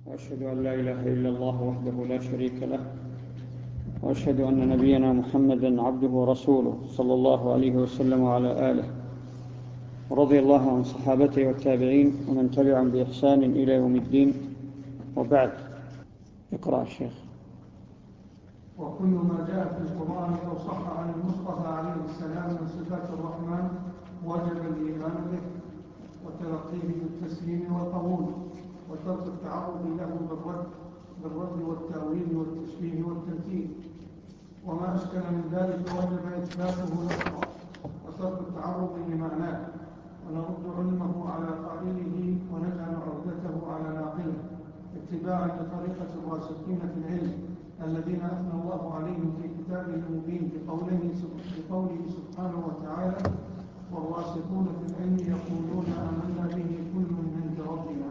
وأشهد أن لا إله إلا الله وحده لا شريك له، وأشهد أن نبينا محمدا عبده ورسوله صلى الله عليه وسلم وعلى آله، ورضي الله عن صحابته والتابعين ومن تبعهم بإحسان إلى يوم الدين، وبعد. اقرأ الشيخ. وكل ما جاء في القرآن أو صح عن المصطفى عليه السلام من صفات الرحمن وجب الإيمان به وتلقيه بالتسليم والقبول، وترك التعرض له بالرد والتأويل والتشبيه والتمثيل، وما أشكل من ذلك وجب إثباته لفظا وترك التعرض لمعناه، ونرد علمه على قائله ونجعل عهدته على ناقله اتباعا لطريقة الراسخين في العلم الذين أثنى الله عليهم في كتابه المبين بقوله سبحانه وتعالى: والراسخون في العلم يقولون آمنا به كل من عند ربنا.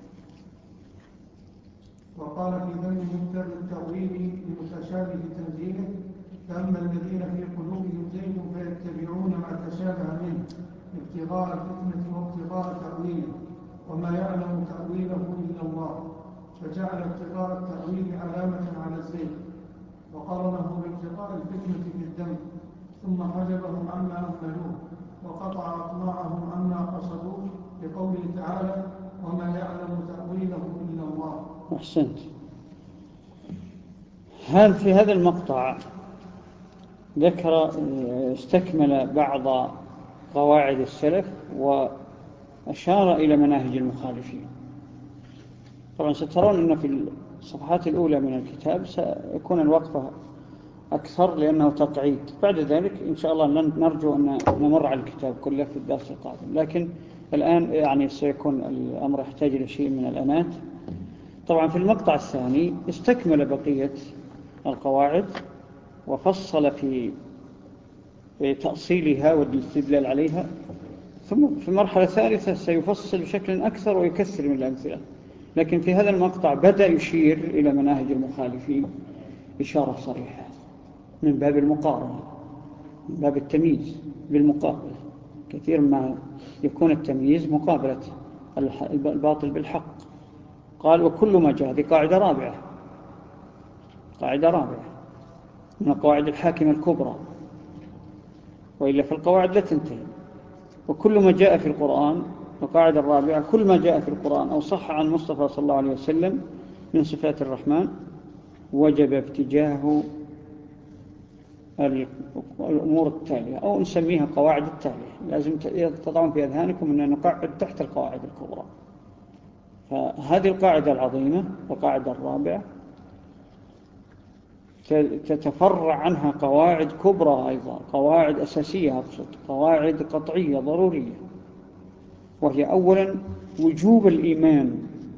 وقال في ذم منكر التأويل لمتشابه تنزيله: فأما الذين في قلوبهم زيغ فيتبعون ما تشابه منه ابتغاء الفتنة وابتغاء تأويله وما يعلم تأويله إلا الله، فجعل ابتغاء التأويل علامة على الزيغ وقرنه بابتغاء الفتنة في الذنب، ثم حجبهم عما أملوه وقطع أطماعهم عما قصدوه بقوله تعالى: وما يعلم تأويله إلا الله. أحسنت. في هذا المقطع استكمل بعض قواعد السلف وأشار إلى مناهج المخالفين. طبعا سترون أن في الصفحات الأولى من الكتاب سيكون الوقفة أكثر لأنه تقعيد. بعد ذلك إن شاء الله نرجو أن نمر على الكتاب كله في الدرس القادم، لكن الآن سيكون الأمر يحتاج إلى شيء من الأنات. طبعا في المقطع الثاني استكمل بقية القواعد وفصل في تأصيلها والاستدلال عليها، ثم في مرحلة ثالثة سيفصل بشكل أكثر ويكثر من الأمثلة. لكن في هذا المقطع بدأ يشير إلى مناهج المخالفين إشارة صريحة من باب المقارنة، من باب التمييز بالمقابلة. كثير ما يكون التمييز مقابلة الباطل بالحق. قال: وكل ما جاء، هذه قاعدة رابعة من القواعد الحاكمة الكبرى، وإلا في القواعد لا تنتهي. وكل ما جاء في القرآن، القاعدة الرابعة: كل ما جاء في القرآن أو صح عن المصطفى صلى الله عليه وسلم من صفات الرحمن وجب اتجاهه الأمور التالية، أو نسميها قواعد التالية. لازم تضعون في أذهانكم أن نقعد تحت القواعد الكبرى. فهذه القاعدة العظيمة، القاعدة الرابعة، تتفرع عنها قواعد كبرى أيضا، قواعد أساسية، أقصد قواعد قطعية ضرورية. وهي أولا وجوب الإيمان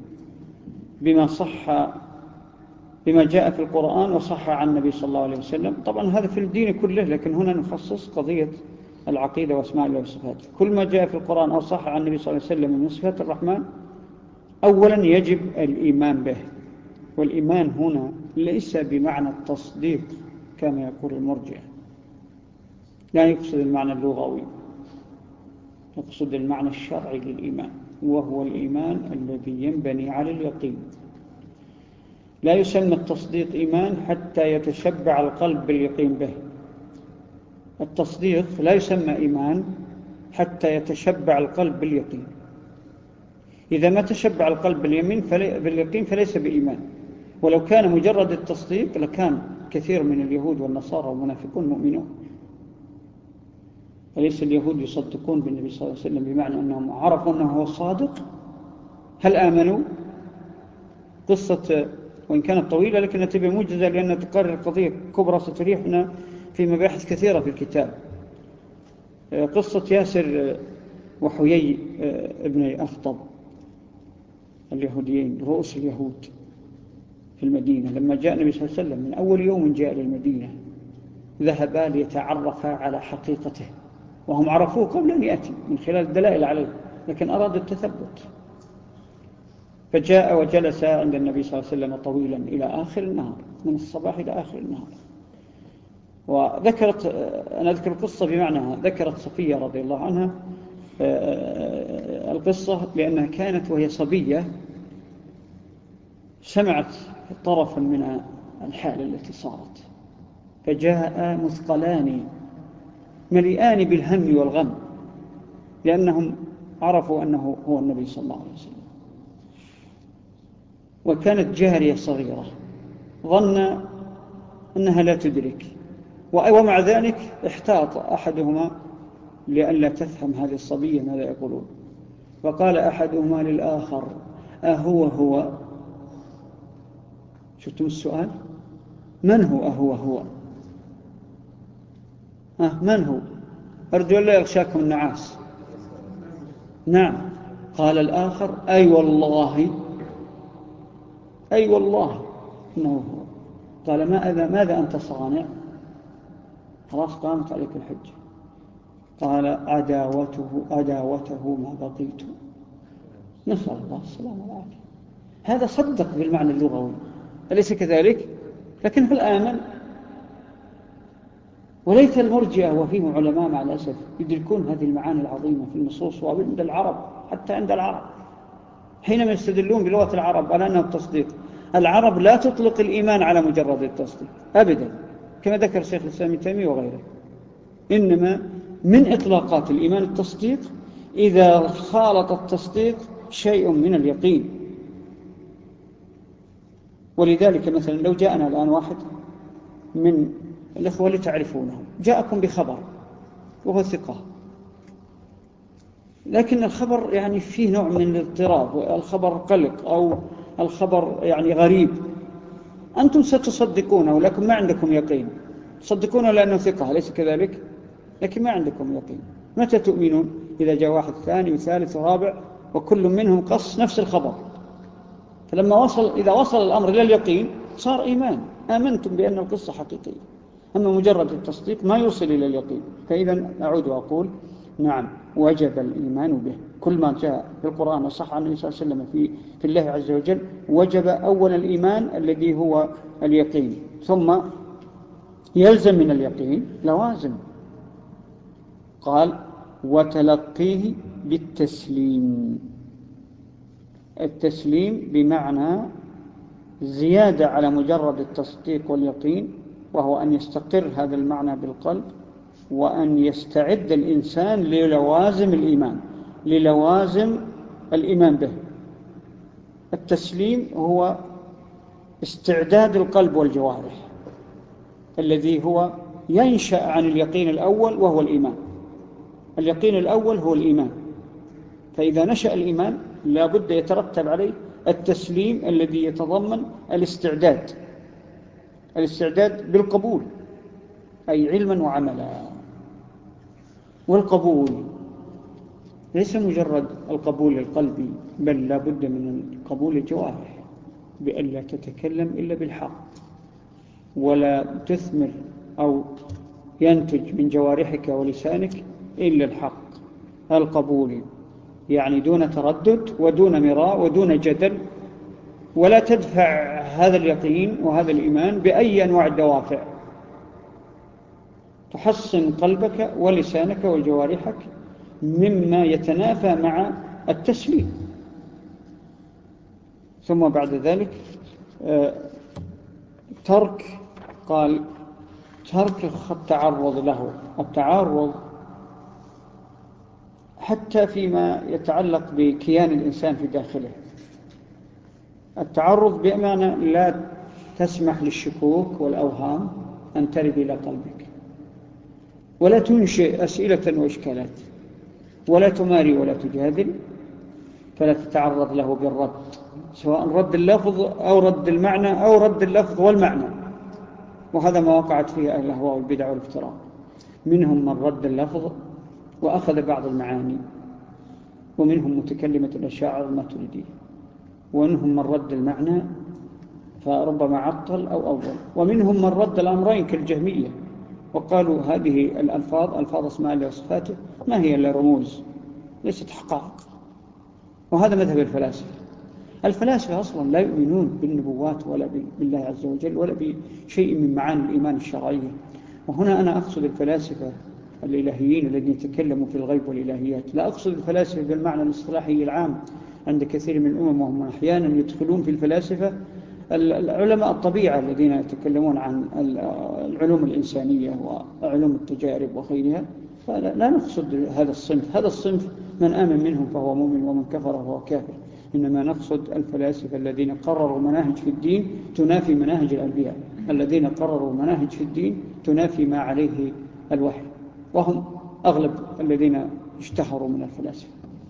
بما جاء في القرآن وصح عن النبي صلى الله عليه وسلم. طبعا هذا في الدين كله، لكن هنا نخصص قضية العقيدة واسماء الله وصفاته. كل ما جاء في القرآن أو صح عن النبي صلى الله عليه وسلم من صفات الرحمن أولا يجب الإيمان به. والإيمان هنا ليس بمعنى التصديق كما يقول المرجئة، لا يقصد المعنى اللغوي، يقصد المعنى الشرعي للإيمان، وهو الإيمان الذي ينبني على اليقين. لا يسمى التصديق إيمان حتى يتشبع القلب باليقين به. التصديق لا يسمى إيمان حتى يتشبع القلب باليقين. إذا ما تشبع القلب باليقين فليس بإيمان. ولو كان مجرد التصديق لكان كثير من اليهود والنصارى والمنافقون مؤمنون. أليس اليهود يصدقون بالنبي صلى الله عليه وسلم بمعنى أنهم عرفوا أنه هو الصادق؟ هل آمنوا؟ قصة وإن كانت طويلة لكنها تبقى موجزة لأنها تقرر قضية كبرى ستريحنا في مباحث كثيرة في الكتاب. قصة ياسر وحيي ابن أخطب اليهوديين، رؤوس اليهود في المدينة، لما جاء النبي صلى الله عليه وسلم من أول يوم جاء للمدينة ذهبا ليتعرفا على حقيقته، وهم عرفوه قبل أن يأتي من خلال الدلائل عليه، لكن أرادوا التثبت. فجاء وجلس عند النبي صلى الله عليه وسلم طويلا إلى آخر النهار، من الصباح إلى آخر النهار. وذكرت، أنا أذكر القصة بمعناها، ذكرت صفية رضي الله عنها القصة لأنها كانت وهي صبية سمعت طرفا من الحالة التي صارت، فجاء مثقلان مليئان بالهم والغم، لأنهم عرفوا أنه هو النبي صلى الله عليه وسلم. وكانت جارية صغيرة ظن أنها لا تدرك، ومع ذلك احتاط أحدهما لئلا تفهم هذه الصبية ماذا يقولون، فقال أحدهما للآخر: أهو؟ شفتم السؤال؟ من هو أهو؟ من هو؟ أرجو لا يغشاكم النعاس. نعم. قال الآخر: أي والله إنه هو. قال: ماذا أنت صانع؟ خلاص قامت عليك الحجة. قال: عداوته ما بقيت. نسأل الله السلامة والعافية. هذا صدق بالمعنى اللغوي، أليس كذلك؟ لكن هل آمن؟ وليس المرجئة وفيهم علماء مع الأسف يدركون هذه المعاني العظيمة في النصوص، وعند العرب، حتى عند العرب حينما يستدلون بلغة العرب على أنه التصديق. العرب لا تطلق الإيمان على مجرد التصديق أبدا، كما ذكر الشيخ الإسلام ابن تيمية وغيره، إنما من إطلاقات الإيمان التصديق إذا خالط التصديق شيء من اليقين. ولذلك مثلا لو جاءنا الآن واحد من الإخوة اللي تعرفونه جاءكم بخبر وهو ثقة، لكن الخبر يعني فيه نوع من الاضطراب، الخبر قلق أو الخبر يعني غريب، أنتم ستصدقونه ولكن ما عندكم يقين. تصدقونه لأنه ثقة، أليس كذلك؟ لكن ما عندكم يقين. متى تؤمنون؟ إذا جاء واحد ثاني وثالث ورابع وكل منهم قص نفس الخبر، فلما إذا وصل الأمر إلى اليقين صار إيمان، آمنتم بأن القصة حقيقية. أما مجرد التصديق ما يوصل إلى اليقين. فإذا أعود وأقول: نعم، وجب الإيمان به. كل ما جاء في القرآن وصح عن النبي صلى الله عليه وسلم في الله عز وجل وجب أولا الإيمان الذي هو اليقين، ثم يلزم من اليقين لوازم. قال: وتلقيه بالتسليم. التسليم بمعنى زيادة على مجرد التصديق واليقين، وهو أن يستقر هذا المعنى بالقلب، وأن يستعد الإنسان للوازم الإيمان به. التسليم هو استعداد القلب والجوارح الذي هو ينشأ عن اليقين الأول وهو الإيمان. اليقين الأول هو الإيمان، فإذا نشأ الإيمان لابد يترتب عليه التسليم الذي يتضمن الاستعداد بالقبول، أي علما وعملا. والقبول ليس مجرد القبول القلبي، بل لابد من القبول الجوارح، بأن لا تتكلم إلا بالحق، ولا تثمر أو ينتج من جوارحك ولسانك إلا الحق. القبول يعني دون تردد ودون مراء ودون جدل، ولا تدفع هذا اليقين وهذا الإيمان بأي أنواع الدوافع. تحصن قلبك ولسانك وجوارحك مما يتنافى مع التسليم. ثم بعد ذلك ترك التعرض له. التعرض حتى فيما يتعلق بكيان الإنسان في داخله، التعرض بمعنى لا تسمح للشكوك والأوهام أن ترد إلى قلبك، ولا تنشئ أسئلة وإشكالات، ولا تماري ولا تجادل، فلا تتعرض له بالرد، سواء رد اللفظ أو رد المعنى أو رد اللفظ والمعنى. وهذا ما وقعت فيه أهل الأهواء والبدع والافتراء. منهم من رد اللفظ وأخذ بعض المعاني، ومنهم متكلمة الأشاعرة الماتريدية، ومنهم من رد المعنى فربما عطل أو أول، ومنهم من رد الأمرين كالجهمية وقالوا هذه الألفاظ ألفاظ اسماء الله وصفاته ما هي إلا رموز ليست حقائق. وهذا مذهب الفلاسفة. الفلاسفة أصلا لا يؤمنون بالنبوات ولا بالله عز وجل ولا بشيء من معاني الإيمان الشرعية. وهنا أنا أقصد الفلاسفة الإلهيين الذين يتكلموا في الغيب والإلهيات، لا أقصد الفلاسفة بالمعنى الاصطلاحي العام عند كثير من الأمم، وهم أحيانا يدخلون في الفلاسفة العلماء الطبيعة الذين يتكلمون عن العلوم الإنسانية وعلوم التجارب وغيرها، فلا نقصد هذا الصنف. هذا الصنف من آمن منهم فهو مؤمن ومن كفر فهو كافر. إنما نقصد الفلاسفة الذين قرروا مناهج في الدين تنافي مناهج الأنبياء، الذين قرروا مناهج في الدين تنافي ما عليه الوحي، وهم أغلب الذين اشتهروا من الفلاسفة.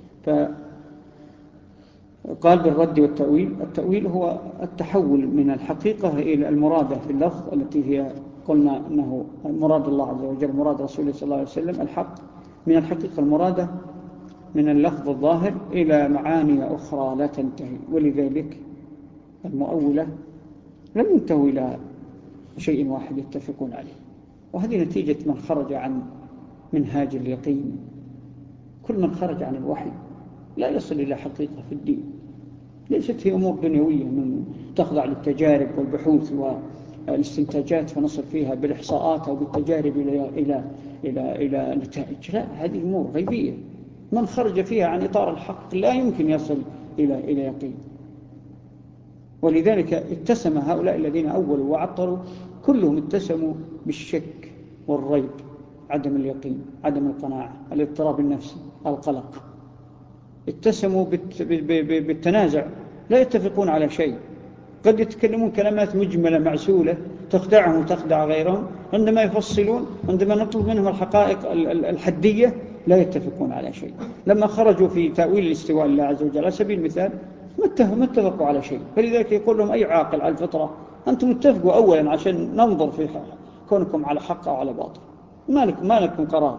فقال بالرد والتأويل. التأويل هو التحول من الحقيقة إلى المرادة في اللفظ، التي هي قلنا أنه مراد الله عز وجل مراد رسوله صلى الله عليه وسلم الحق، من الحقيقة المرادة من اللفظ الظاهر إلى معاني أخرى لا تنتهي. ولذلك المؤولة لم ينتهوا إلى شيء واحد يتفقون عليه، وهذه نتيجة من خرج عن منهاج اليقين. كل من خرج عن الوحي لا يصل إلى حقيقة في الدين، ليست هي أمور دنيوية من تخضع للتجارب والبحوث والاستنتاجات فنصل فيها بالإحصاءات أو بالتجارب إلى نتائج. لا، هذه أمور غيبية. من خرج فيها عن إطار الحق لا يمكن يصل إلى يقين. ولذلك اتسم هؤلاء الذين أولوا وعطلوا كلهم اتسموا بالشك والريب، عدم اليقين، عدم القناعة، الاضطراب النفسي، القلق. اتسموا بالتنازع، لا يتفقون على شيء. قد يتكلمون كلمات مجملة معسولة تخدعهم وتخدع غيرهم، عندما يفصلون، عندما نطلب منهم الحقائق الحدية لا يتفقون على شيء. لما خرجوا في تأويل الاستواء لله عز وجل على سبيل المثال ما اتفقوا على شيء. فلذلك يقول لهم أي عاقل على الفطرة أنتم اتفقوا أولا عشان ننظر في كونكم على حق أو على باطل، ما لكم قرار.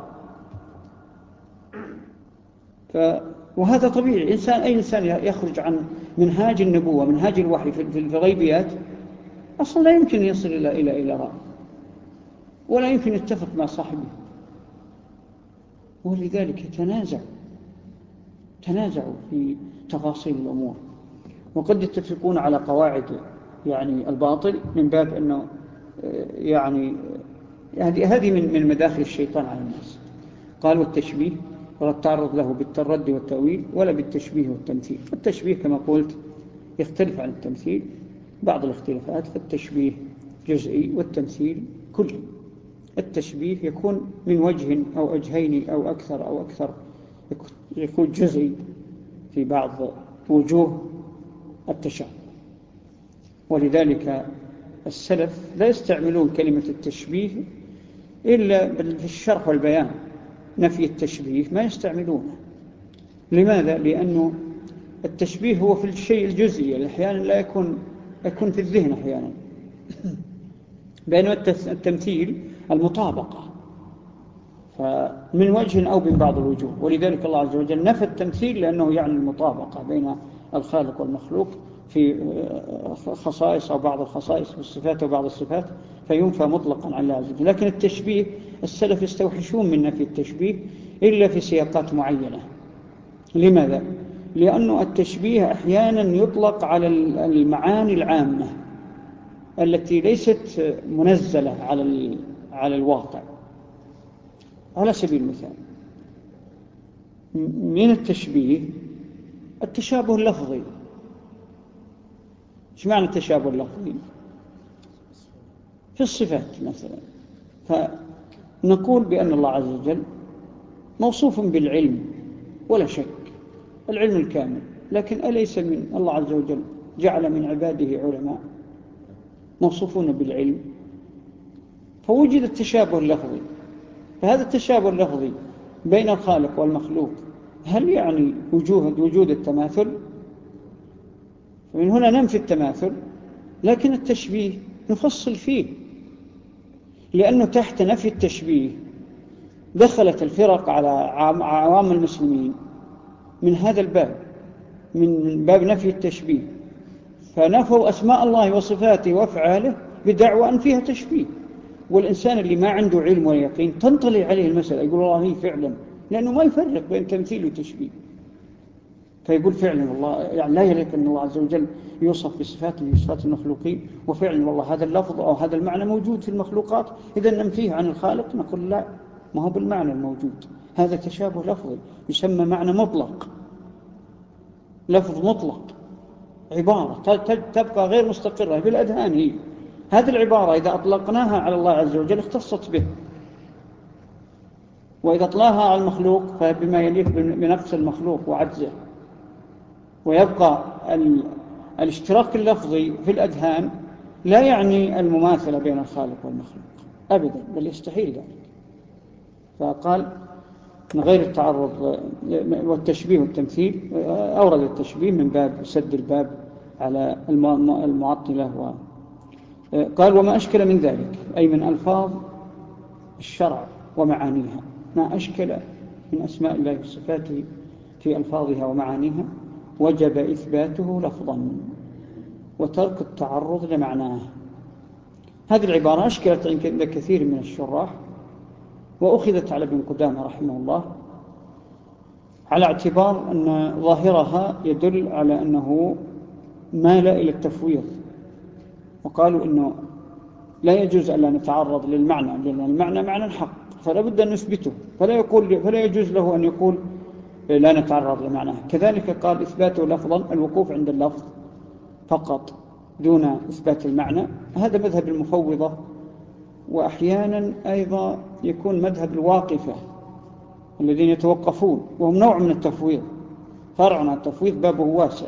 وهذا طبيعي. أي إنسان يخرج عن منهاج النبوة منهاج الوحي في الغيبيات أصلا لا يمكن يصل إلى رأي، ولا يمكن يتفق مع صاحبه. ولذلك تنازعوا في تفاصيل الأمور، وقد يتفقون على قواعد يعني الباطل من باب أنه يعني هذه من مداخل الشيطان على الناس. قال والتشبيه ولا تعرض له بالترد والتأويل ولا بالتشبيه والتمثيل. التشبيه كما قلت يختلف عن التمثيل بعض الاختلافات، فالتشبيه جزئي والتمثيل كلي. التشبيه يكون من وجه أو وجهين أو أكثر، يكون جزئي في بعض وجوه التشابه. ولذلك السلف لا يستعملون كلمة التشبيه إلا في الشرح والبيان. نفي التشبيه ما يستعملونه. لماذا؟ لأنه التشبيه هو في الشيء الجزئي، أحيانا لا يكون في الذهن أحيانا، بينما التمثيل المطابقة، فمن وجه أو من بعض الوجوه. ولذلك الله عز وجل نفى التمثيل لأنه يعني المطابقة بين الخالق والمخلوق في خصائص أو بعض الخصائص بالصفات وبعض الصفات، فينفى مطلقا عن الله عز وجل. لكن التشبيه السلف يستوحشون من نفي التشبيه إلا في سياقات معينة. لماذا؟ لأنه التشبيه أحيانا يطلق على المعاني العامة التي ليست منزلة على الواقع. على سبيل المثال من التشبيه التشابه اللفظي. ايش معنى التشابه اللفظي؟ في الصفات مثلا، فنقول بأن الله عز وجل موصوف بالعلم ولا شك، العلم الكامل، لكن أليس من الله عز وجل جعل من عباده علماء موصوفون بالعلم؟ فوجد التشابه اللفظي. فهذا التشابه اللفظي بين الخالق والمخلوق هل يعني وجود التماثل؟ فمن هنا ننفي التماثل، لكن التشبيه نفصل فيه، لأنه تحت نفي التشبيه دخلت الفرق على عوام المسلمين من هذا الباب، من باب نفي التشبيه، فنفوا أسماء الله وصفاته وأفعاله بدعوى أن فيها تشبيه. والإنسان اللي ما عنده علم ولا يقين تنطلي عليه المسألة، يقول الله هي فعلا، لأنه ما يفرق بين تمثيل وتشبيه، فيقول فعلا والله يعني لا يليق أن الله عز وجل يوصف بصفات المخلوقين، وفعلا والله هذا اللفظ أو هذا المعنى موجود في المخلوقات، إذا ننفيه عن الخالق. نقول لا، ما هو بالمعنى الموجود، هذا تشابه لفظي يسمى معنى مطلق، لفظ مطلق. عبارة تبقى غير مستقرة في الأذهان هي. هذه العبارة إذا أطلقناها على الله عز وجل اختصت به، وإذا أطلقناها على المخلوق فبما يليق بنقص المخلوق وعجزه. ويبقى الاشتراك اللفظي في الأذهان لا يعني المماثلة بين الخالق والمخلوق أبدا، بل يستحيل ذلك. فقال من غير التعرض والتشبيه والتمثيل، أورد التشبيه من باب سد الباب على المعطلة. قال وما أشكل من ذلك، أي من ألفاظ الشرع ومعانيها، ما أشكل من أسماء الله وصفاته في ألفاظها ومعانيها وجب إثباته لفظا وترك التعرض لمعناه. هذه العبارة أشكلت عند كثير من الشراح، وأخذت على ابن قدامة رحمه الله على اعتبار أن ظاهرها يدل على أنه مال إلى التفويض، وقالوا أنه لا يجوز أن لا نتعرض للمعنى، لأن المعنى معنى الحق فلا بد أن نثبته، فلا يجوز له أن يقول لا نتعرض لمعناه. كذلك قال إثباته لفظا، الوقوف عند اللفظ فقط دون إثبات المعنى. هذا مذهب المفوضة، وأحيانا أيضا يكون مذهب الواقفة الذين يتوقفون، وهم نوع من التفويض، فرع عن التفويض بابه واسع.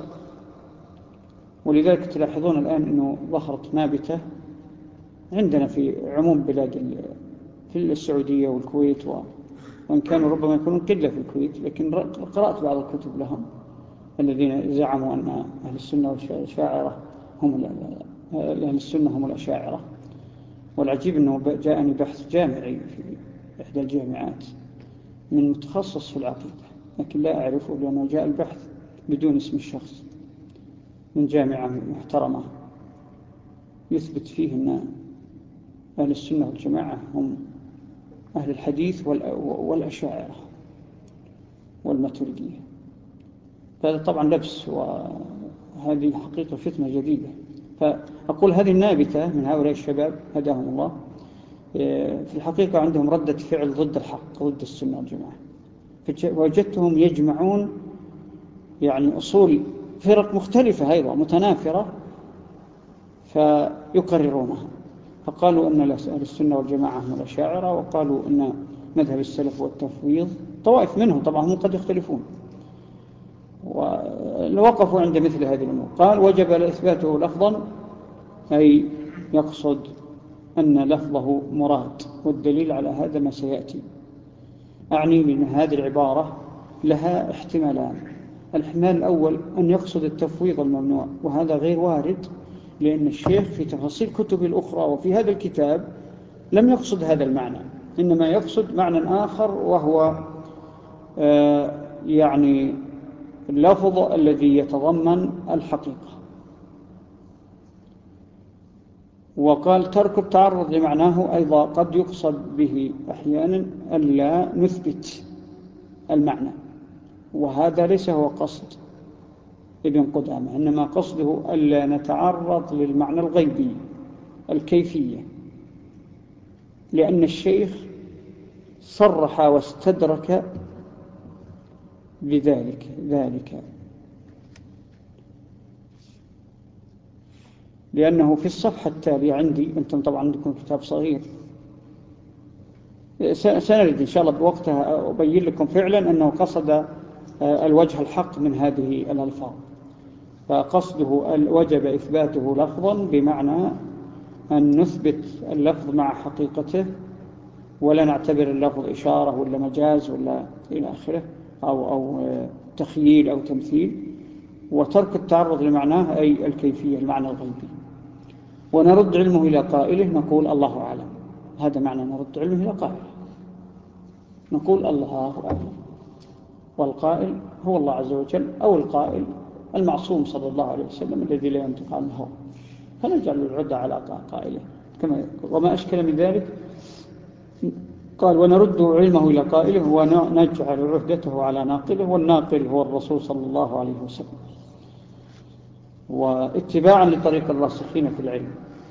ولذلك تلاحظون الآن أنه ظهرت نابتة عندنا في عموم بلاد في السعودية والكويت، وإن كانوا ربما يكونون قلة في الكويت، لكن قرأت بعض الكتب لهم الذين زعموا أن أهل السنة والأشاعرة أهل السنة هم الأشاعرة. والعجيب أنه جاءني بحث جامعي في إحدى الجامعات من متخصص في العقيدة، لكن لا أعرفه لأنه جاء البحث بدون اسم الشخص، من جامعة محترمة يثبت فيه أن أهل السنة والجماعة هم أهل الحديث والأشاعرة والماتريدية. فهذا طبعا لبس، وهذه حقيقة فتنة جديدة. فأقول هذه النابتة من هؤلاء الشباب هداهم الله في الحقيقة عندهم ردة فعل ضد الحق، ضد السنة والجماعة. وجدتهم يجمعون يعني أصول فرق مختلفة أيضا متنافرة فيقررونها. فقالوا أن أهل السنة والجماعة هم الأشاعرة، وقالوا أن مذهب السلف والتفويض طوائف منهم، طبعا هم قد يختلفون، ووقفوا عند مثل هذه الأمور. قال وجب إثباته لفظا، أي يقصد أن لفظه مراد، والدليل على هذا ما سيأتي. أعني من هذه العبارة لها احتمالان. الاحتمال الأول أن يقصد التفويض الممنوع، وهذا غير وارد، لأن الشيخ في تفاصيل كتبه الأخرى وفي هذا الكتاب لم يقصد هذا المعنى، إنما يقصد معنى آخر، وهو يعني اللفظ الذي يتضمن الحقيقة. وقال ترك التعرض لمعناه أيضا قد يقصد به أحيانا ألا نثبت المعنى، وهذا ليس هو قصد ابن قدامة، إنما قصده ألا نتعرض للمعنى الغيبي الكيفية، لأن الشيخ صرح واستدرك بذلك لأنه في الصفحة التالية عندي، أنتم طبعا عندكم كتاب صغير، سنرد إن شاء الله بوقتها أبين لكم فعلا أنه قصد الوجه الحق من هذه الألفاظ. فقصده وجب إثباته لفظا بمعنى أن نثبت اللفظ مع حقيقته، ولا نعتبر اللفظ إشارة ولا مجاز ولا إلى آخره، أو تخييل أو تمثيل. وترك التعرض لمعناه أي الكيفية، المعنى الغيبي. ونرد علمه إلى قائله، نقول الله أعلم. هذا معنى نرد علمه إلى قائله، نقول الله أعلم، والقائل هو الله عز وجل، أو القائل المعصوم صلى الله عليه وسلم الذي لا ينطق عن الهوى، فنجعل العدة على قائله كما يقول. وما أشكل من ذلك قال ونرد علمه إلى قائله ونجعل عهدته على ناقله، والناقل هو الرسول صلى الله عليه وسلم، واتباعا لطريق الراسخين في العلم.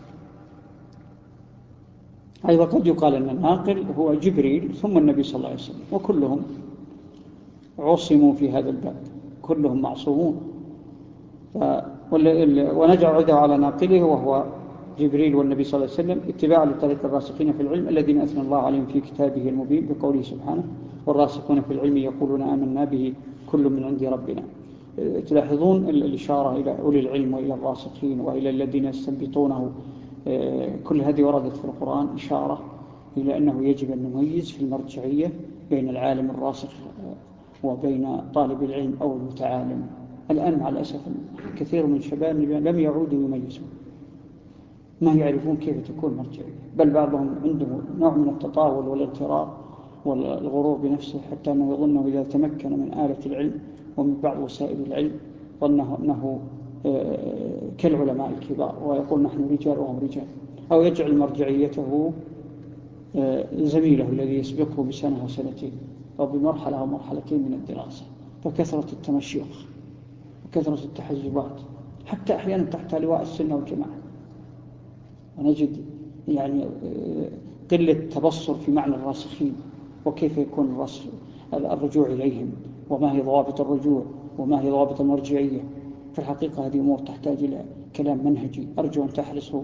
أيضا قد يقال أن الناقل هو جبريل ثم النبي صلى الله عليه وسلم، وكلهم عصموا في هذا الباب، كلهم معصومون. ونجعل عده على ناقله وهو جبريل والنبي صلى الله عليه وسلم اتباعا لطريق الراسخين في العلم الذين أثنى الله عليهم في كتابه المبين بقوله سبحانه والراسخون في العلم يقولون آمنا به كل من عند ربنا. تلاحظون الإشارة إلى أولي العلم وإلى الراسخين وإلى الذين يستنبطونه، كل هذه وردت في القرآن إشارة إلى أنه يجب أن نميز في المرجعية بين العالم الراسخ وبين طالب العلم أو المتعالم. الآن مع الأسف كثير من شباب لم يعودوا يميزون، ما يعرفون كيف تكون مرجعية، بل بعضهم عنده نوع من التطاول والاغترار والغرور بنفسه حتى أنه يظنه إذا تمكن من آلة العلم ومن بعض وسائل العلم ظنه أنه كالعلماء الكبار ويقول نحن رجال وهم رجال، أو يجعل مرجعيته زميله الذي يسبقه بسنة أو سنتين أو بمرحلة أو مرحلتين من الدراسة. فكثرة التمشيخ وكثرة التحزبات حتى أحيانا تحت لواء السنة والجماعة، ونجد يعني قلة تبصر في معنى الراسخين وكيف يكون الرجوع إليهم وما هي ضوابط الرجوع وما هي ضوابط المرجعية. في الحقيقة هذه أمور تحتاج إلى كلام منهجي، أرجو أن تحرصوا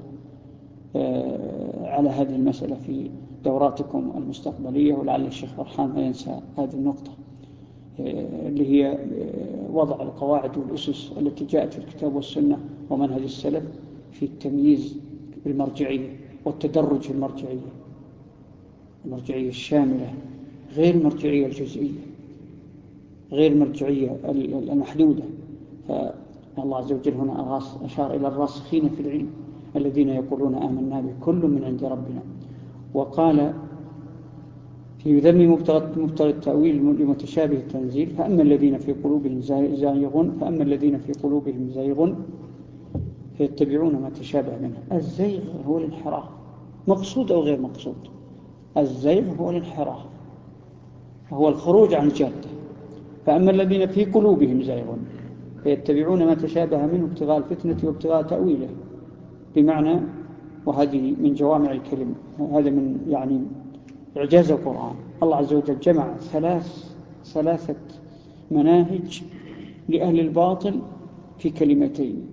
على هذه المسألة في دوراتكم المستقبلية، ولعل الشيخ فرحان ما ينسى هذه النقطة اللي هي وضع القواعد والأسس التي جاءت في الكتاب والسنة ومنهج السلف في التمييز بالمرجعية والتدرج في المرجعية الشاملة غير المرجعية الجزئية، غير المرجعية المحدودة. فالله عز وجل هنا أشار إلى الراسخين في العلم الذين يقولون آمنا به كل من عند ربنا. وقال في ذم مبتغى التأويل لمتشابه التنزيل فأما الذين في قلوبهم زيغ فيتبعون ما تشابه منه. الزيغ هو الانحراف، مقصود أو غير مقصود. الزيغ هو الانحراف، هو الخروج عن الجادة. فأما الذين في قلوبهم زيغ فيتبعون ما تشابه منه ابتغاء الفتنة وابتغاء تأويله، بمعنى، وهذه من جوامع الكلم، هذا من يعني إعجاز القرآن. الله عز وجل جمع ثلاثة مناهج لأهل الباطل في كلمتين.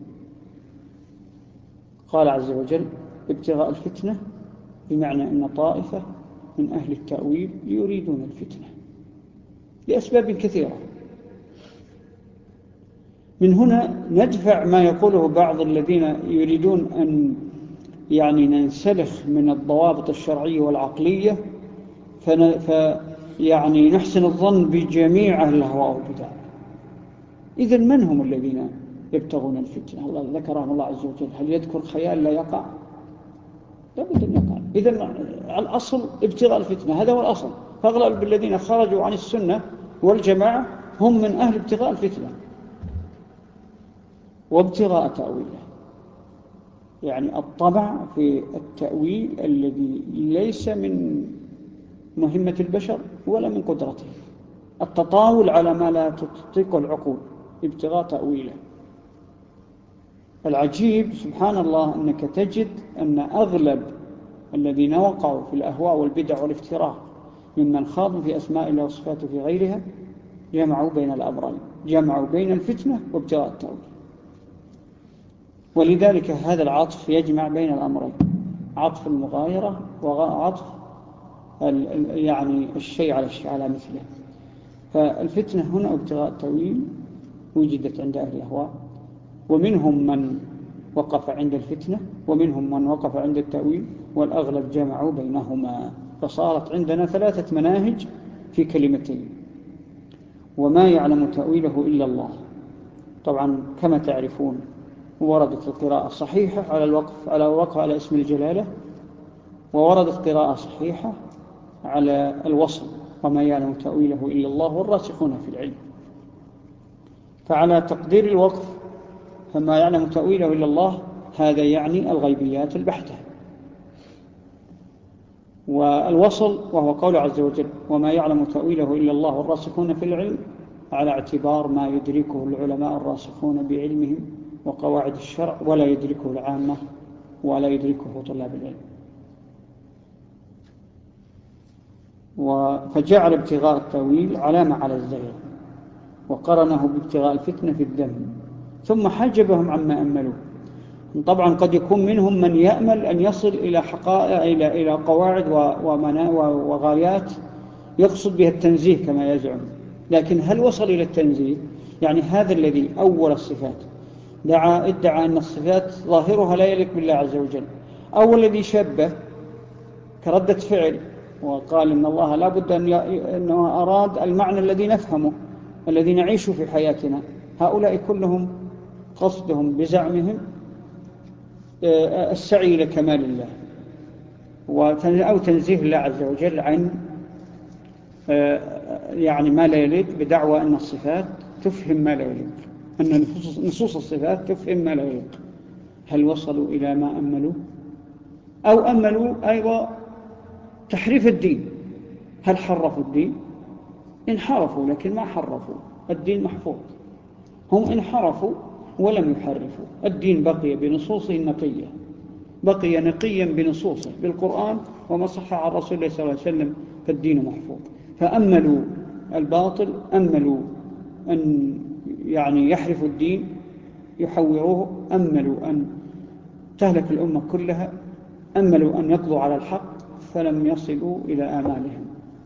قال عز وجل ابتغاء الفتنة، بمعنى أن طائفة من أهل التأويل يريدون الفتنة لأسباب كثيرة. من هنا ندفع ما يقوله بعض الذين يريدون أن يعني ننسلخ من الضوابط الشرعية والعقلية يعني نحسن الظن بجميع أهل الهواء والبدع. إذن من هم الذين يبتغون الفتنة؟ الله ذكرهم الله عز وجل، هل يذكر خيال لا يقع؟ لابد أن يقع. إذن الأصل ابتغاء الفتنة، هذا هو الأصل. فأغلب الذين خرجوا عن السنة والجماعة هم من أهل ابتغاء الفتنة وابتغاء تأويله، يعني الطمع في التأويل الذي ليس من مهمة البشر ولا من قدرته، التطاول على ما لا تطيق العقول، ابتغاء تأويله. العجيب سبحان الله أنك تجد أن أغلب الذين وقعوا في الأهواء والبدع والافتراء ممن خاضوا في أسماء الله وصفاته في غيرها جمعوا بين الأمرين، جمعوا بين الفتنة وابتغاء التأويل. ولذلك هذا العطف يجمع بين الأمرين، عطف المغايرة وعطف يعني الشيء على مثله. فالفتنة هنا ابتغاء التأويل وجدت عند أهل الأهواء، ومنهم من وقف عند الفتنة ومنهم من وقف عند التأويل، والأغلب جمعوا بينهما. فصارت عندنا ثلاثة مناهج في كلمتين. وما يعلم تأويله إلا الله. طبعا كما تعرفون وردت القراءة صحيحة على الوقف على اسم الجلالة، ووردت قراءة صحيحة على الوصل وما يعلم تأويله إلا الله والراسخون في العلم. فعلى تقدير الوقف فما يعلم تأويله إلا الله هذا يعني الغيبيات البحتة. والوصل وهو قول عز وجل وما يعلم تأويله إلا الله والراسخون في العلم على اعتبار ما يدركه العلماء الراسخون بعلمهم وقواعد الشرع ولا يدركه العامة ولا يدركه طلاب العلم. فجعل ابتغاء التأويل علامة على الزيغ، وقرنه بابتغاء الفتنة في الذم، ثم حجبهم عما أملوه. طبعا قد يكون منهم من يأمل أن يصل إلى حقائق إلى قواعد وغايات يقصد بها التنزيه كما يزعم، لكن هل وصل إلى التنزيه؟ يعني هذا الذي أول الصفات ادعى أن الصفات ظاهرها لا يليق بالله عز وجل، أو الذي شبه كردة فعل وقال إن الله لا بد أنه أراد المعنى الذي نفهمه الذي نعيشه في حياتنا. هؤلاء كلهم قصدهم بزعمهم السعي إلى كمال الله أو تنزيه الله عز وجل عن يعني ما لا يليق، بدعوى أن الصفات تفهم ما لا يليق، أن نصوص الصفات تفهم ما لا يليق. هل وصلوا إلى ما أملوا؟ أو أملوا أيضا تحريف الدين. هل حرفوا الدين؟ انحرفوا لكن ما حرفوا، الدين محفوظ. هم انحرفوا ولم يحرفوا، الدين بقي بنصوصه النقية، بقي نقيا بنصوصه بالقرآن وما صح عن رسول الله صلى الله عليه وسلم، فالدين محفوظ. فأملوا الباطل، أملوا أن يعني يحرفوا الدين يحوروه، أملوا أن تهلك الأمة كلها، أملوا أن يقضوا على الحق فلم يصلوا إلى آمالهم،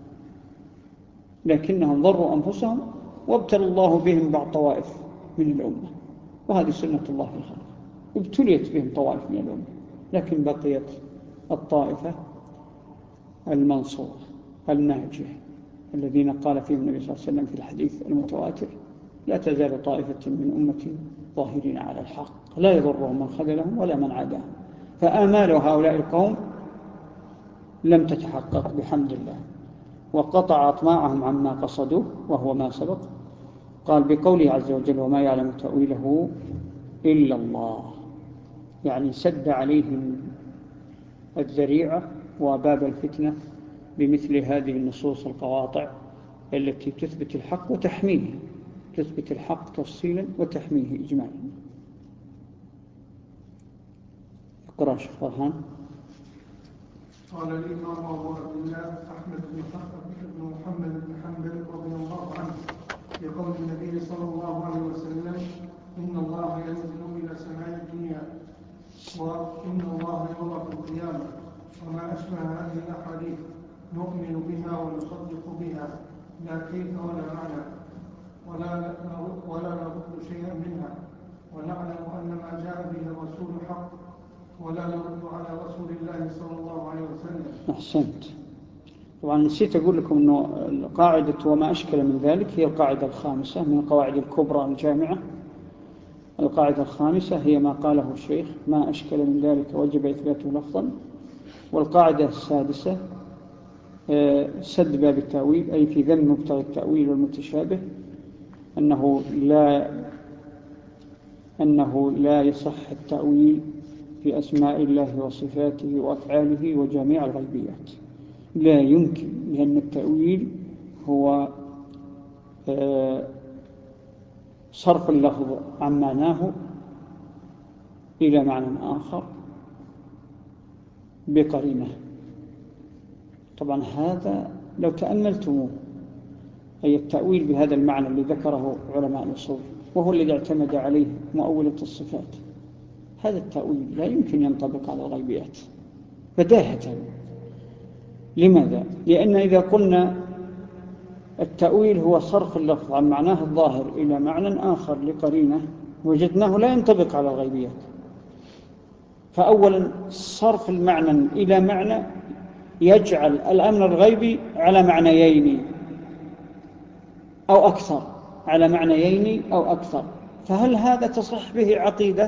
لكنهم ضروا أنفسهم وابتلى الله بهم بعض طوائف من الأمة، وهذه سنة الله في الخلق. ابتليت بهم طوائف من الأمة، لكن بقيت الطائفة المنصورة الناجية الذين قال فيهم النبي صلى الله عليه وسلم في الحديث المتواتر: لا تزال طائفة من أمتي ظاهرين على الحق لا يضرهم من خذلهم ولا من عاداهم. فآمال هؤلاء القوم لم تتحقق بحمد الله، وقطع أطماعهم عما قصدوه وهو ما سبق. قال بقوله عز وجل: وما يعلم تأويله إلا الله، يعني سد عليهم الذريعة وباب الفتنة بمثل هذه النصوص القواطع التي تثبت الحق وتحميه، تثبت الحق تفصيلا وتحميه إجمالا. اقرأ شيخ فرحان. قال الإمام أبو عبد الله أحمد بن محمد بن حنبل رضي الله عنه في قول النبي صلى الله عليه وسلم: إن الله ينزل إلى سماء الدنيا، وإن الله يرى في القيامة، وما أشبه هذه الأحاديث نؤمن بها ونصدق بها، لا كيف ولا معنى، ولا نرد شيئا منها، ونعلم أن ما جاء به الرسول حق، ولا نرد على رسول الله صلى الله عليه وسلم. أحسنت. طبعا نسيت أقول لكم أنه القاعدة وما أشكل من ذلك هي القاعدة الخامسة من القواعد الكبرى الجامعة. القاعدة الخامسة هي ما قاله الشيخ: ما أشكل من ذلك وجب إثباته لفظا. والقاعدة السادسة سد باب التأويل، أي في ذم مبتغي التأويل والمتشابه، أنه لا يصح التأويل في أسماء الله وصفاته وأفعاله وجميع الغيبيات، لا يمكن، لأن التأويل هو صرف اللفظ عن معناه إلى معنى آخر بقرينة. طبعا هذا لو تأملتموه، أي التأويل بهذا المعنى اللي ذكره علماء الأصول وهو الذي اعتمد عليه مؤولة الصفات، هذا التأويل لا يمكن ينطبق على الغيبيات بداهة. لماذا؟ لأن إذا قلنا التأويل هو صرف اللفظ عن معناه الظاهر إلى معنى آخر لقرينة، وجدناه لا ينطبق على الغيبيات. فأولا صرف المعنى إلى معنى يجعل الأمر الغيبي على معنيين أو أكثر، على معنيين أو أكثر. فهل هذا تصح به عقيدة؟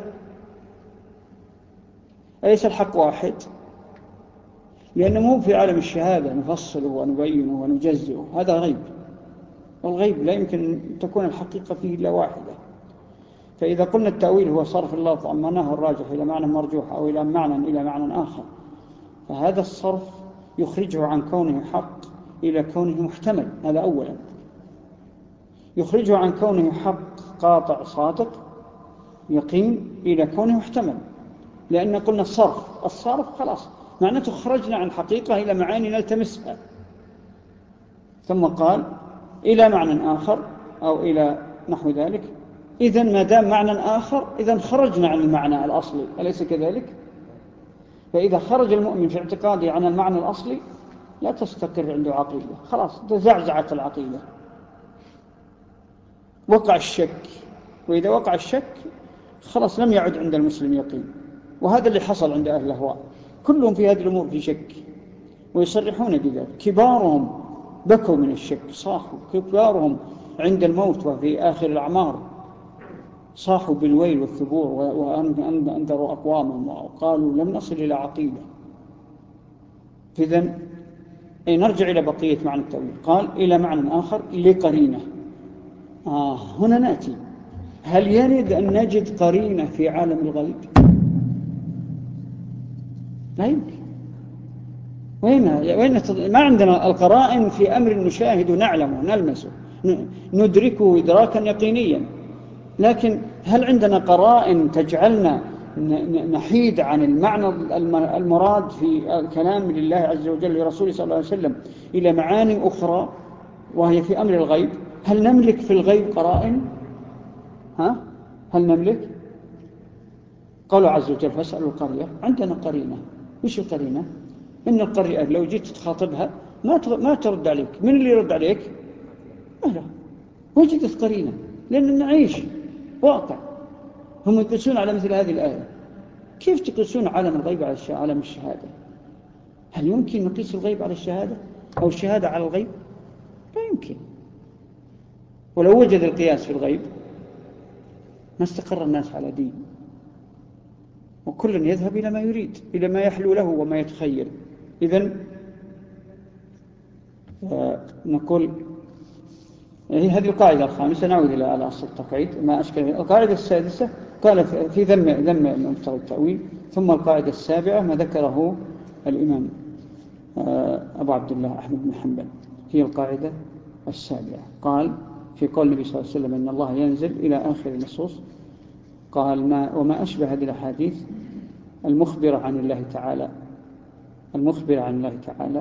أليس الحق واحد؟ لأنه مو في عالم الشهادة نفصله ونبينه ونجزئه، هذا غيب، والغيب لا يمكن أن تكون الحقيقة فيه إلا واحدة. فإذا قلنا التأويل هو صرف اللفظ عن معناه الراجح إلى معنى مرجوح أو إلى معنى آخر، فهذا الصرف يخرجه عن كونه حق إلى كونه محتمل. هذا أولا. يخرجه عن كونه حق قاطع صادق يقين إلى كونه محتمل، لأن قلنا الصرف خلاص معناته خرجنا عن حقيقة إلى معاني نلتمسها. ثم قال إلى معنى آخر أو إلى نحو ذلك، إذن ما دام معنى آخر إذن خرجنا عن المعنى الأصلي، أليس كذلك؟ فإذا خرج المؤمن في اعتقاده عن المعنى الأصلي لا تستقر عنده عقيدة، خلاص تزعزعت العقيدة، وقع الشك. وإذا وقع الشك خلاص لم يعد عند المسلم يقين. وهذا اللي حصل عند أهل الأهواء، كلهم في هذه الأمور في شك، ويصرحون بذلك. كبارهم بكوا من الشك، صاحوا. كبارهم عند الموت وفي آخر الأعمار صاحوا بالويل والثبور، وأنذروا أقوامهم وقالوا لم نصل إلى عقيدة. إذن نرجع إلى بقية معنى التأويل. قال إلى معنى آخر لقرينة. هنا نأتي، هل يرد أن نجد قرينة في عالم الغيب؟ لا يمكن. ما عندنا القرائن في أمر نشاهد نعلمه نلمسه ندركه إدراكا يقينيا، لكن هل عندنا قرائن تجعلنا نحيد عن المعنى المراد في الكلام لله عز وجل لرسوله صلى الله عليه وسلم إلى معاني أخرى وهي في أمر الغيب؟ هل نملك في الغيب قرائن؟ هل نملك؟ قالوا عز وجل فاسألوا القرية. عندنا قرينة. وش القرينة؟ إن القرية لو جيت تخاطبها ما ترد عليك. من اللي يرد عليك؟ أهلا. وجدت قرينة، لأن نعيش واقع. هم يقيسون على مثل هذه الآية. كيف تقيسون عالم الغيب على عالم الشهادة؟ هل يمكن نقيس الغيب على الشهادة أو الشهادة على الغيب؟ لا يمكن. ولو وجد القياس في الغيب ما استقر الناس على دين، وكل يذهب إلى ما يريد، إلى ما يحلو له وما يتخيل. إذن نقول هذه القاعدة الخامسة. نعود إلى أصل التقعيد ما أشكل. القاعدة السادسة قال في ذم مفترض التأويل. ثم القاعدة السابعة ما ذكره الإمام أبو عبد الله أحمد بن حنبل، هي القاعدة السابعة. قال في قول النبي صلى الله عليه وسلم إن الله ينزل إلى آخر النصوص، قال وما أشبه هذه الأحاديث المخبرة عن الله تعالى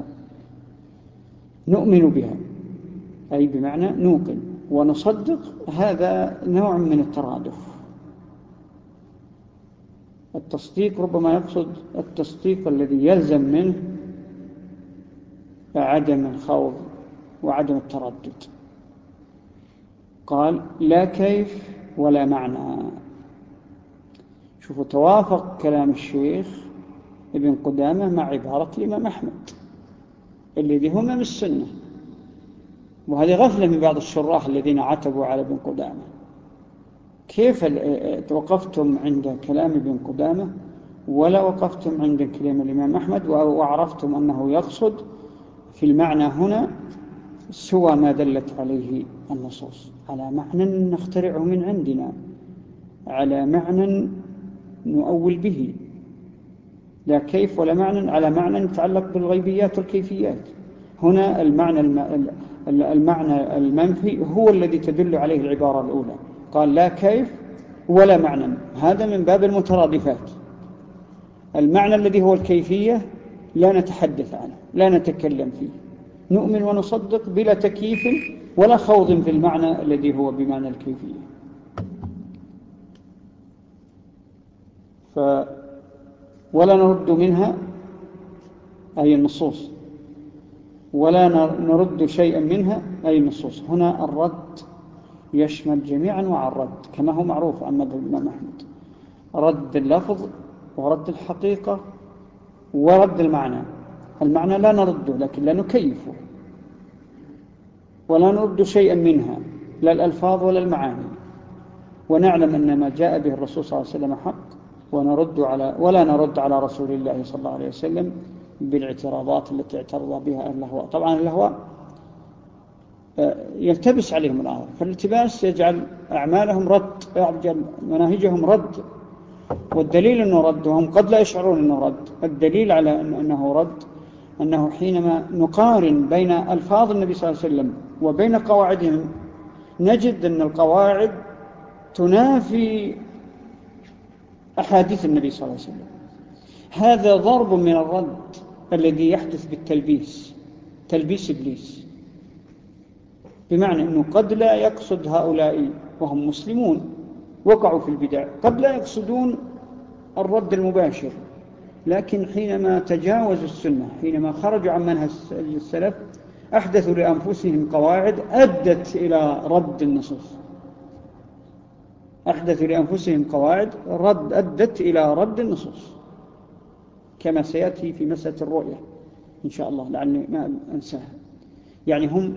نؤمن بها، أي بمعنى نوقن ونصدق. هذا نوع من الترادف. التصديق ربما يقصد التصديق الذي يلزم منه عدم الخوض وعدم التردد. قال لا كيف ولا معنى. شوفوا توافق كلام الشيخ ابن قدامة مع عبارة الإمام أحمد الذي هم من السنة. وهذه غفلة من بعض الشراح الذين عتبوا على ابن قدامة. كيف توقفتم عند كلام ابن قدامة ولا وقفتم عند كلام الإمام أحمد وعرفتم أنه يقصد في المعنى هنا سوى ما دلت عليه النصوص، على معنى نخترعه من عندنا، على معنى نؤول به، لا كيف ولا معنى، على معنى يتعلق بالغيبيات والكيفيات. هنا المعنى المنفي هو الذي تدل عليه العبارة الأولى. قال لا كيف ولا معنى، هذا من باب المترادفات. المعنى الذي هو الكيفية لا نتحدث عنه، لا نتكلم فيه، نؤمن ونصدق بلا تكييف ولا خوض في المعنى الذي هو بمعنى الكيفية. ولا نرد منها أي النصوص، ولا نرد شيئا منها أي النصوص. هنا الرد يشمل جميع أنواع الرد كما هو معروف عن مذهب الإمام أحمد: رد اللفظ ورد الحقيقة ورد المعنى. المعنى لا نرده لكن لا نكيفه، ولا نرد شيئا منها لا الألفاظ ولا المعاني، ونعلم أن ما جاء به الرسول صلى الله عليه وسلم حق، ولا نرد على رسول الله صلى الله عليه وسلم بالاعتراضات التي اعترض بها أهل الأهواء. طبعا الأهواء يلتبس عليهم الأمر، فالالتباس يجعل أعمالهم رد، يجعل مناهجهم رد، والدليل أنه رد وهم قد لا يشعرون أنه رد. الدليل على أنه رد أنه حينما نقارن بين ألفاظ النبي صلى الله عليه وسلم وبين قواعدهم نجد أن القواعد تنافي أحاديث النبي صلى الله عليه وسلم. هذا ضرب من الرد الذي يحدث بالتلبيس، تلبيس إبليس، بمعنى أنه قد لا يقصد هؤلاء وهم مسلمون وقعوا في البدع، قد لا يقصدون الرد المباشر، لكن حينما تجاوزوا السنة، حينما خرجوا عن منهج السلف، أحدثوا لأنفسهم قواعد أدت إلى رد النصوص. أحدثوا لأنفسهم قواعد أدت إلى رد النصوص، كما سيأتي في مسألة الرؤية إن شاء الله لعلي ما أنساها. يعني هم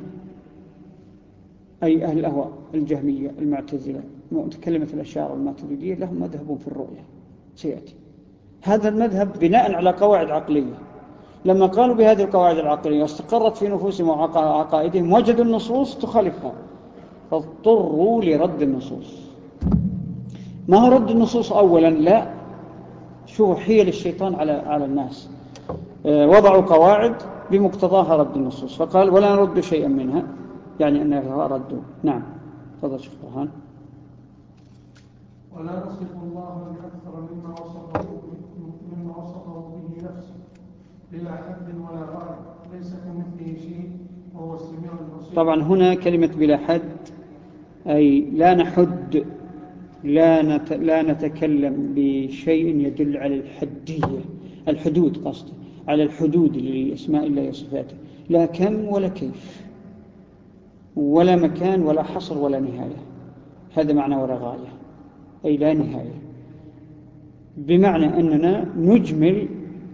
أي أهل الأهواء، الجهمية، المعتزلة، متكلمة الأشاعرة والماتريدية، لهم مذهب في الرؤية سيأتي. هذا المذهب بناء على قواعد عقلية، لما قالوا بهذه القواعد العقلية واستقرت في نفوسهم وعقائدهم وجدوا النصوص تخالفها، فاضطروا لرد النصوص. ما هو رد النصوص أولا، لا، شو حيل الشيطان على الناس. وضعوا قواعد بمقتضاها رد النصوص، فقال ولا نرد شيئا منها، يعني أنها ردوا. نعم، تفضل شيخ برهان. ولا نصف الله بأكثر مما وصفه به نفسه بلا حد ولا غاية، ليس كمثله شيء وهو السميع البصير. طبعا هنا كلمة بلا حد أي لا نحد، لا نتكلم بشيء يدل على الحدية، الحدود قصده، على الحدود لأسماء الله وصفاته، لا كم ولا كيف ولا مكان ولا حصر ولا نهاية. هذا معنى ولا غاية، أي لا نهاية، بمعنى أننا نجمل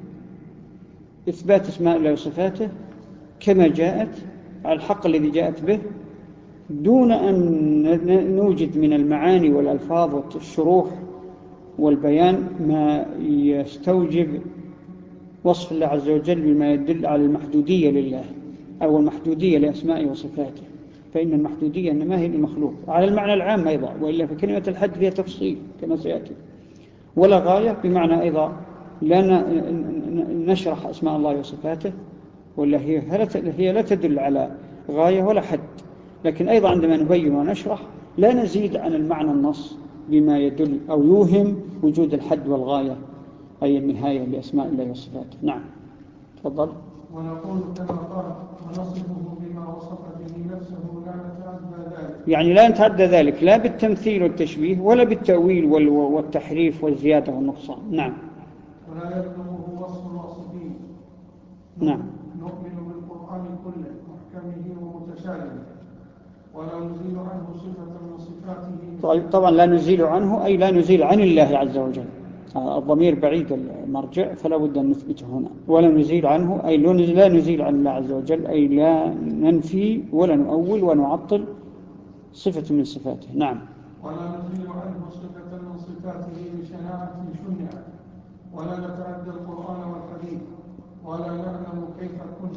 إثبات اسماء الله وصفاته كما جاءت على الحق الذي جاءت به، دون أن نوجد من المعاني والألفاظ والشروح والبيان ما يستوجب وصف الله عز وجل بما يدل على المحدودية لله أو المحدودية لأسمائه وصفاته، فإن المحدودية إنما هي المخلوق على المعنى العام أيضا، وإلا فكلمة الحد فيها تفصيل كما سيأتي. ولا غاية بمعنى أيضا لا نشرح أسماء الله وصفاته، ولا هي لا تدل على غاية ولا حد، لكن أيضا عندما نبين ونشرح لا نزيد عن المعنى النص بما يدل أو يوهم وجود الحد والغاية، أي النهاية لأسماء الله وصفاته. نعم، تفضل. ونقول كما قال ونصفه بما وصف به نفسه لا نتعدى ذلك، يعني لا نتعدى ذلك لا بالتمثيل والتشبيه ولا بالتأويل والتحريف والزيادة والنقصان. نعم. ولا يبلغه وصف الواصفين. نعم. نؤمن بالقرآن كله محكمه ومتشابهه، ولا نزيل عنه صفة من صفاته. طبعا لا نزيل عنه أي لا نزيل عن الله عز وجل، الضمير بعيد المرجع فلا بد أن نثبته هنا. ولا نزيل عنه أي لا نزيل عن الله عز وجل، أي لا ننفي ولا نؤول ونعطل صفة من صفاته. نعم. ولا نزيل عنه صفة من صفاته بشناعة شنعت، ولا نتعدى القرآن والحديث، ولا نعلم كيف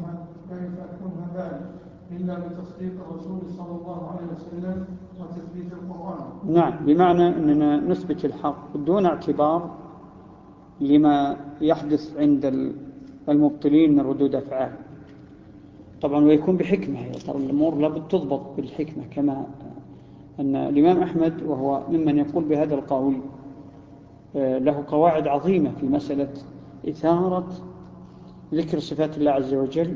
كنها ذلك إلا بتصديق الرسول صلى الله عليه وسلم وتثبيت القرآن. نعم، بمعنى أننا نثبت الحق دون اعتبار لما يحدث عند المبطلين من ردود أفعال، طبعا ويكون بحكمة. ترى الأمور لابد تضبط بالحكمة، كما أن الإمام أحمد وهو ممن يقول بهذا القول له قواعد عظيمة في مسألة إثارة ذكر صفات الله عز وجل،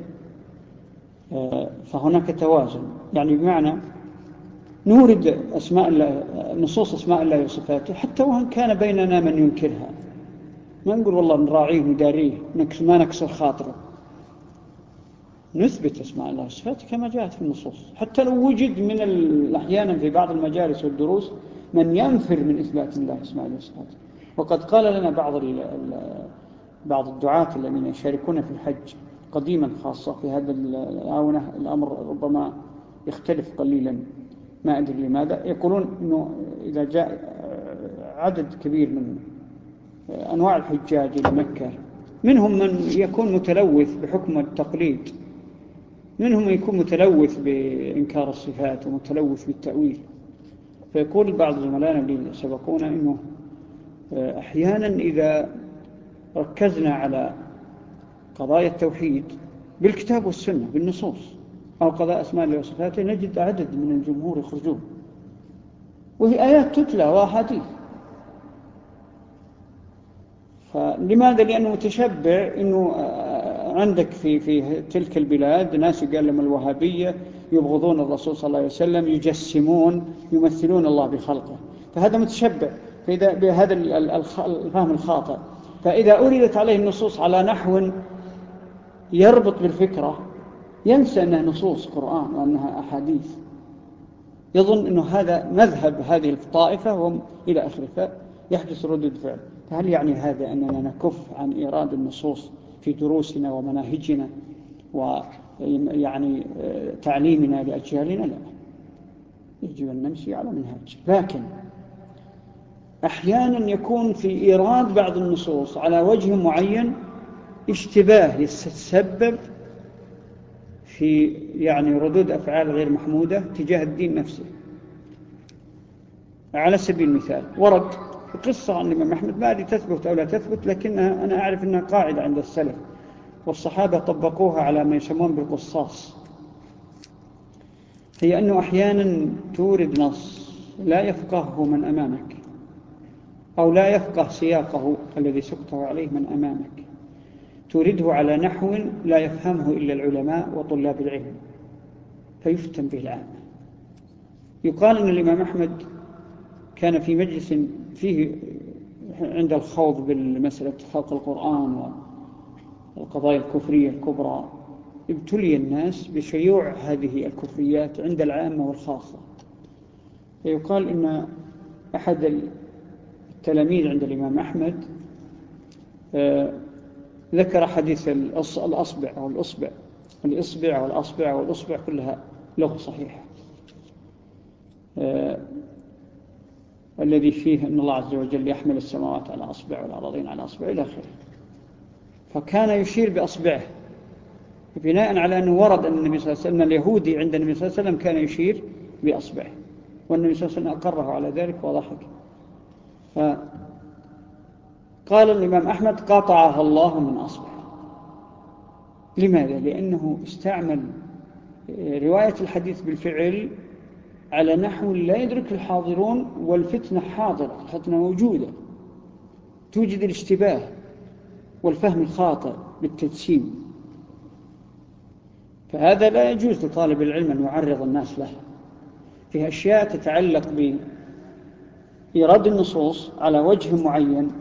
فهناك توازن، يعني بمعنى نورد نصوص أسماء الله وصفاته حتى وإن كان بيننا من ينكرها، ما نقول والله نراعيه نداريه ما نكسر خاطره، نثبت أسماء الله وصفاته كما جاءت في النصوص، حتى لو وجد من أحيانا في بعض المجالس والدروس من ينفر من إثبات الله أسماء الله وصفاته. وقد قال لنا بعض الدعاة الذين يشاركون في الحج قديما خاصة في هذا الآونة، الأمر ربما يختلف قليلا ما أدري لماذا، يقولون أنه إذا جاء عدد كبير من أنواع الحجاج إلى مكة، منهم من يكون متلوث بحكم التقليد، منهم يكون متلوث بإنكار الصفات ومتلوث بالتأويل، فيقول بعض زملائنا اللي سبقونا أنه أحيانا إذا ركزنا على قضايا التوحيد بالكتاب والسنة بالنصوص أو قضايا أسماء الله وصفاته نجد عدد من الجمهور يخرجون، وهي آيات تتلى وأحاديث. فلماذا؟ لأنه متشبع أنه عندك في تلك البلاد ناس يقال لهم الوهابية يبغضون الرسول صلى الله عليه وسلم، يجسمون يمثلون الله بخلقه، فهذا متشبع فإذا بهذا الفهم الخاطئ. فإذا أردت عليه النصوص على نحو يربط بالفكرة ينسى أنها نصوص قرآن وأنها أحاديث، يظن أنه هذا مذهب هذه الطائفة وهم إلى آخره، فيحدث ردود فعل. فهل يعني هذا أننا نكف عن إيراد النصوص في دروسنا ومناهجنا ويعني تعليمنا لأجيالنا؟ لا، يجب أن نمشي على منهج. لكن أحيانا يكون في إيراد بعض النصوص على وجه معين اشتباه يتسبب في يعني ردود أفعال غير محمودة تجاه الدين نفسه. على سبيل المثال ورد قصة عن الإمام أحمد، ما أدري تثبت أو لا تثبت، لكنها أنا أعرف أنها قاعدة عند السلف والصحابة طبقوها على ما يسمون بالقصاص. هي أنه أحيانا تورد نص لا يفقهه من أمامك أو لا يفقه سياقه الذي سقطه عليه من أمامك، تورده على نحو لا يفهمه إلا العلماء وطلاب العلم فيفتن به العامة. يقال أن الإمام أحمد كان في مجلس فيه عند الخوض بالمسألة خلق القرآن والقضايا الكفرية الكبرى، ابتلي الناس بشيوع هذه الكفريات عند العامة والخاصة. يقال إن أحد التلاميذ عند الإمام أحمد ذكر حديث الأصبع أو الإصبع والأصبع والأصبع كلها لغة صحيحة، الذي فيه أن الله عز وجل يحمل السماوات على أصبع والأراضين على أصبع إلى آخره. فكان يشير بأصبعه بناء على أنه ورد أن النبي صلى الله عليه وسلم اليهودي عند النبي صلى الله عليه وسلم كان يشير بأصبعه، والنبي صلى الله عليه وسلم أقره على ذلك وضحك. فقال الإمام أحمد قاطعها الله من أصبعه. لماذا؟ لأنه استعمل رواية الحديث بالفعل على نحو لا يدرك الحاضرون، والفتنة حاضرة، الفتنة موجودة، توجد الاشتباه والفهم الخاطئ بالتجسيم. فهذا لا يجوز لطالب العلم أن يعرض الناس له في أشياء تتعلق بإيراد النصوص على وجه معين.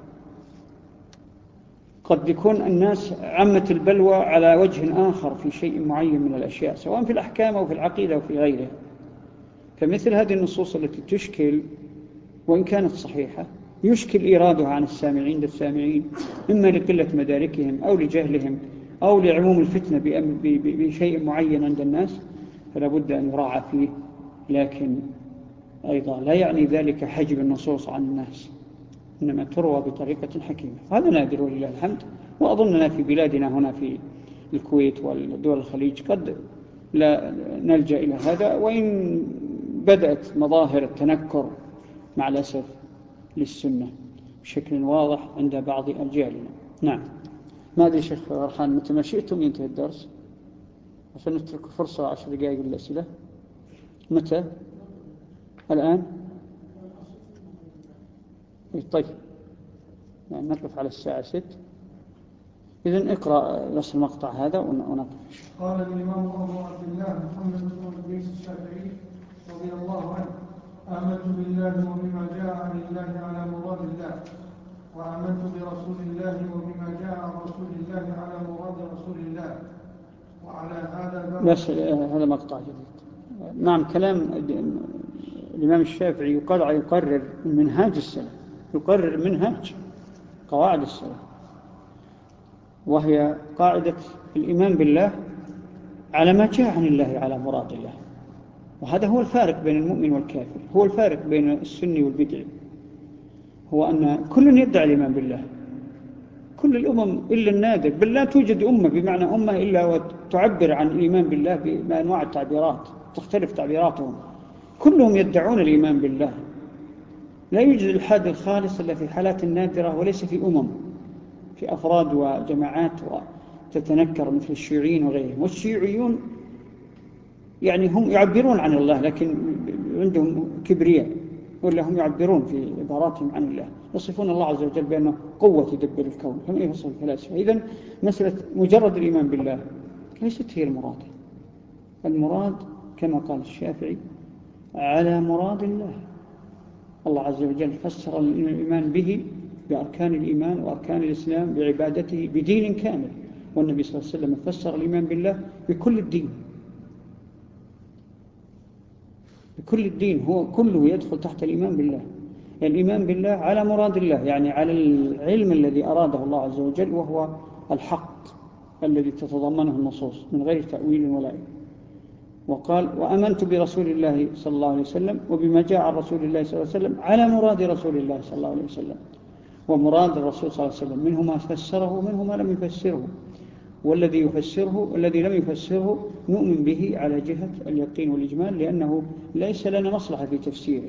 قد يكون الناس عمت البلوى على وجه آخر في شيء معين من الأشياء، سواء في الأحكام أو في العقيدة أو في غيرها. فمثل هذه النصوص التي تشكل وإن كانت صحيحة يشكل إيرادها عن السامعين إما لقلة مداركهم أو لجهلهم أو لعموم الفتنة بشيء معين عند الناس، فلا بد أن يراعى فيه. لكن أيضا لا يعني ذلك حجب النصوص عن الناس، إنما تروى بطريقة حكيمة. هذا نادر ولله الحمد، وأظننا في بلادنا هنا في الكويت والدول الخليج قد لا نلجأ إلى هذا، وإن بدأت مظاهر التنكر مع الأسف للسنة بشكل واضح عند بعض أجيالنا. نعم. ما أدري شيخ فرحان، متى ما شئتم ينتهي الدرس عشان نترك فرصة 10 دقائق للأسئلة. متى؟ الآن؟ طيب يعني نقف على الساعة 6. إذن اقرأ بس المقطع هذا ونقف. قال الإمام أبو عبد الله محمد بن إدريس الشافعي رضي الله عنه: آمنت بالله وبما جاء عن الله على مراد الله، وآمنت برسول الله وبما جاء عن رسول الله على مراد رسول الله، وعلى هذا بس هذا مقطع جديد. نعم، كلام الإمام الشافعي يقرر منهاج السلف، يقرر منهاج قواعد السلف، وهي قاعدة الإيمان بالله على ما جاء عن الله على مراد الله. وهذا هو الفارق بين المؤمن والكافر، هو الفارق بين السني والبدعي، هو أن كل يدعي الإيمان بالله، كل الأمم إلا النادر، بل لا توجد أمة بمعنى أمة إلا وتعبر عن الإيمان بالله بأنواع التعبيرات تختلف تعبيراتهم، كلهم يدعون الإيمان بالله. لا يوجد الحاد الخالص إلا في حالات نادرة، وليس في أمم، في أفراد وجماعات وتتنكر مثل الشيوعيين وغيرهم. والشيوعيون يعني هم يعبرون عن الله لكن عندهم كبرياء، ولا هم يعبرون في عباراتهم عن الله، يصفون الله عز وجل بأنه قوة تدبر الكون كما يصف الفلاسفة. إذن مسألة مجرد الإيمان بالله ليست هي المراد. المراد كما قال الشافعي على مراد الله، الله عز وجل فسر الإيمان به بأركان الإيمان وأركان الإسلام بعبادته بدين كامل، والنبي صلى الله عليه وسلم فسر الإيمان بالله بكل الدين، بكل الدين، هو كله يدخل تحت الإيمان بالله. الإيمان بالله على مراد الله، يعني على العلم الذي أراده الله عز وجل، وهو الحق الذي تتضمنه النصوص من غير تأويل ولا إيه. وقال وأمنت برسول الله صلى الله عليه وسلم وبما جاء عن رسول الله صلى الله عليه وسلم على مراد رسول الله صلى الله عليه وسلم. ومراد الرسول صلى الله عليه وسلم منه ما فسره ومنه ما لم يفسره، والذي يفسره والذي لم يفسره نؤمن به على جهة اليقين والإجمال، لأنه ليس لنا مصلحة في تفسيره.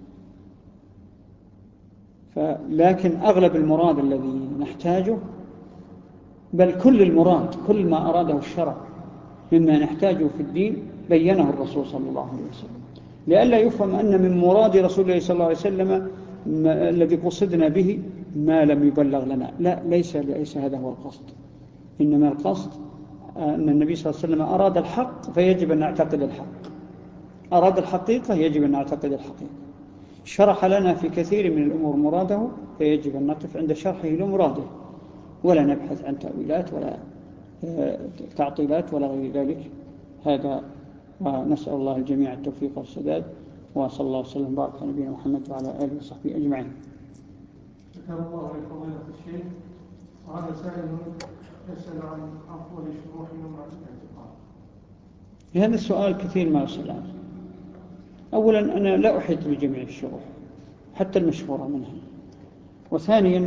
لكن أغلب المراد الذي نحتاجه، بل كل المراد، كل ما أراده الشرع مما نحتاجه في الدين بينه الرسول صلى الله عليه وسلم، لئلا يفهم أن من مراد رسول الله صلى الله عليه وسلم الذي قصدنا به ما لم يبلغ لنا. لا، ليس هذا هو القصد، إنما القصد أن النبي صلى الله عليه وسلم أراد الحق فيجب أن نعتقد الحق، أراد الحقيقة يجب أن نعتقد الحقيقة، شرح لنا في كثير من الأمور مراده فيجب أن نقف عند شرحه لمراده، ولا نبحث عن تأويلات ولا تعطيلات ولا غير ذلك. هذا، ونسأل الله الجميع التوفيق والسداد، وصلى الله وسلم وبارك على نبينا محمد وعلى آله وصحبه أجمعين. شكر الله لفضيلة الشيخ. وهذا سائل يسأل عن أفضل شروح لمعة الاعتقاد. هذا السؤال كثير ما يسأل عنه. أولا أنا لا أحيط بجميع الشروح حتى المشهورة منها، وثانيا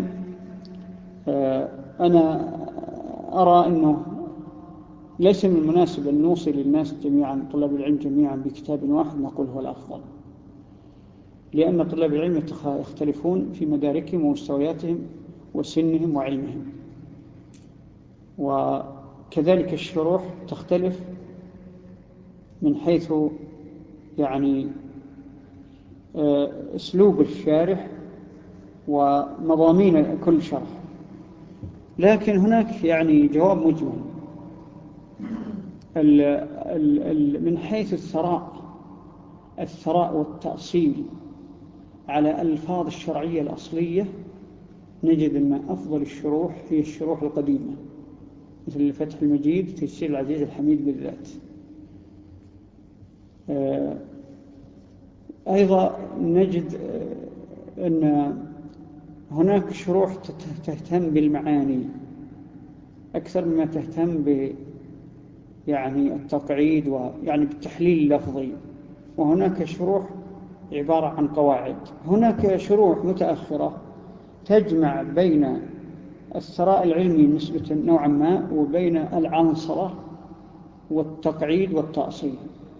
أنا أرى أنه ليس من المناسب أن نوصي للناس جميعا، طلاب العلم جميعا، بكتاب واحد نقول هو الأفضل، لأن طلاب العلم يختلفون في مداركهم ومستوياتهم وسنهم وعلمهم، وكذلك الشروح تختلف من حيث يعني أسلوب الشارح ومضامين كل شرح. لكن هناك يعني جواب مجمل من حيث الثراء والتأصيل على الألفاظ الشرعية الأصلية، نجد أن أفضل الشروح هي الشروح القديمة مثل فتح المجيد، تيسير العزيز الحميد بالذات. أيضا نجد أن هناك شروح تهتم بالمعاني أكثر مما تهتم يعني التقعيد ويعني بالتحليل اللفظي، وهناك شروح عبارة عن قواعد. هناك شروح متأخرة تجمع بين الثراء العلمي نسبة نوعا ما وبين العنصرة والتقعيد والتأصيل.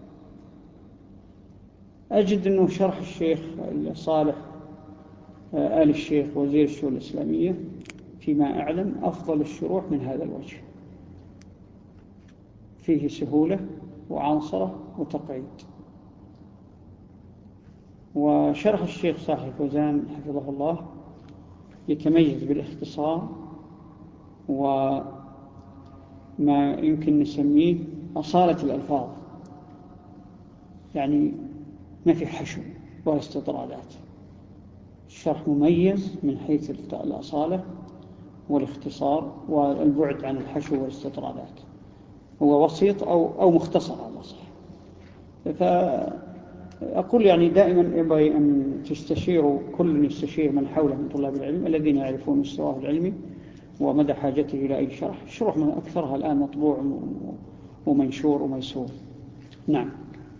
أجد أنه شرح الشيخ صالح آل الشيخ وزير الشؤون الإسلامية فيما أعلم أفضل الشروح من هذا الوجه، فيه سهولة وعنصرة وتقعيد. وشرح الشيخ صالح الفوزان حفظه الله يتميز بالاختصار وما يمكن نسميه أصالة الألفاظ، يعني ما في حشو ولا استطرادات. الشرح مميز من حيث الأصالة والاختصار والبعد عن الحشو والاستطرادات، هو وسيط أو مختصر على صح. فأقول يعني دائما ينبغي أن تستشيروا، كل يستشير من حوله من طلاب العلم الذين يعرفون مستواه العلمي ومدى حاجته إلى أي شرح. الشروح من أكثرها الآن مطبوع ومنشور وميسور. نعم.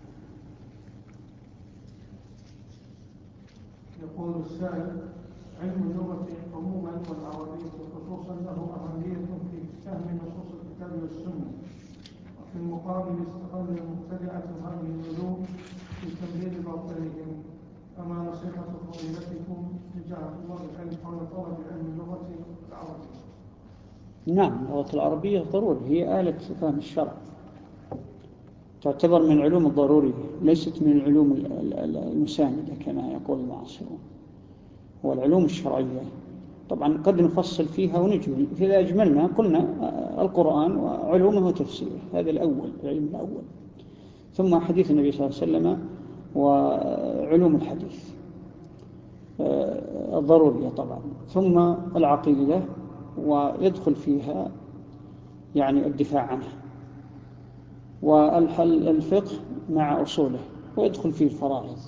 يقول السائل: علم اللغة عموما والعربية خصوصا له أهمية في فهم نصوص الكتاب والسنة، وفي المقابل استغل المبتدعة هذه العلوم في تبليغ باطلهم، فما نصيحة فضيلتكم لجعل الله العلم حول طلب علم اللغة العربية؟ نعم، اللغة العربية ضروري، هي آلة فهم الشرع، تعتبر من العلوم الضرورية، ليست من العلوم المساندة كما يقول المعاصرون. والعلوم الشرعية طبعا قد نفصل فيها ونجمل، فإذا أجملنا قلنا القرآن وعلومه وتفسيره، هذا الأول، العلم الأول، ثم حديث النبي صلى الله عليه وسلم وعلوم الحديث. ضرورية طبعا. ثم العقيدة، ويدخل فيها يعني الدفاع عنها، والفقه مع أصوله، ويدخل فيه الفرائض.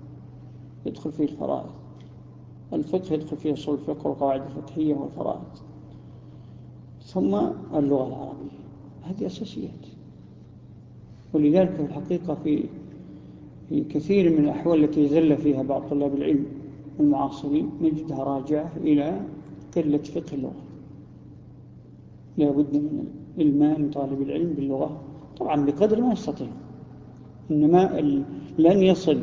الفقه يدخل فيه أصول الفقه والقواعد الفقهية والفرائض. ثم اللغة العربية، هذه أساسيات. ولذلك في الحقيقة في كثير من الأحوال التي زل فيها بعض طلاب العلم المعاصرين نجدها راجعة إلى قلة فقه اللغة. لا بد من إلمام طالب العلم باللغة طبعا بقدر ما يستطيع، إنما لن يصل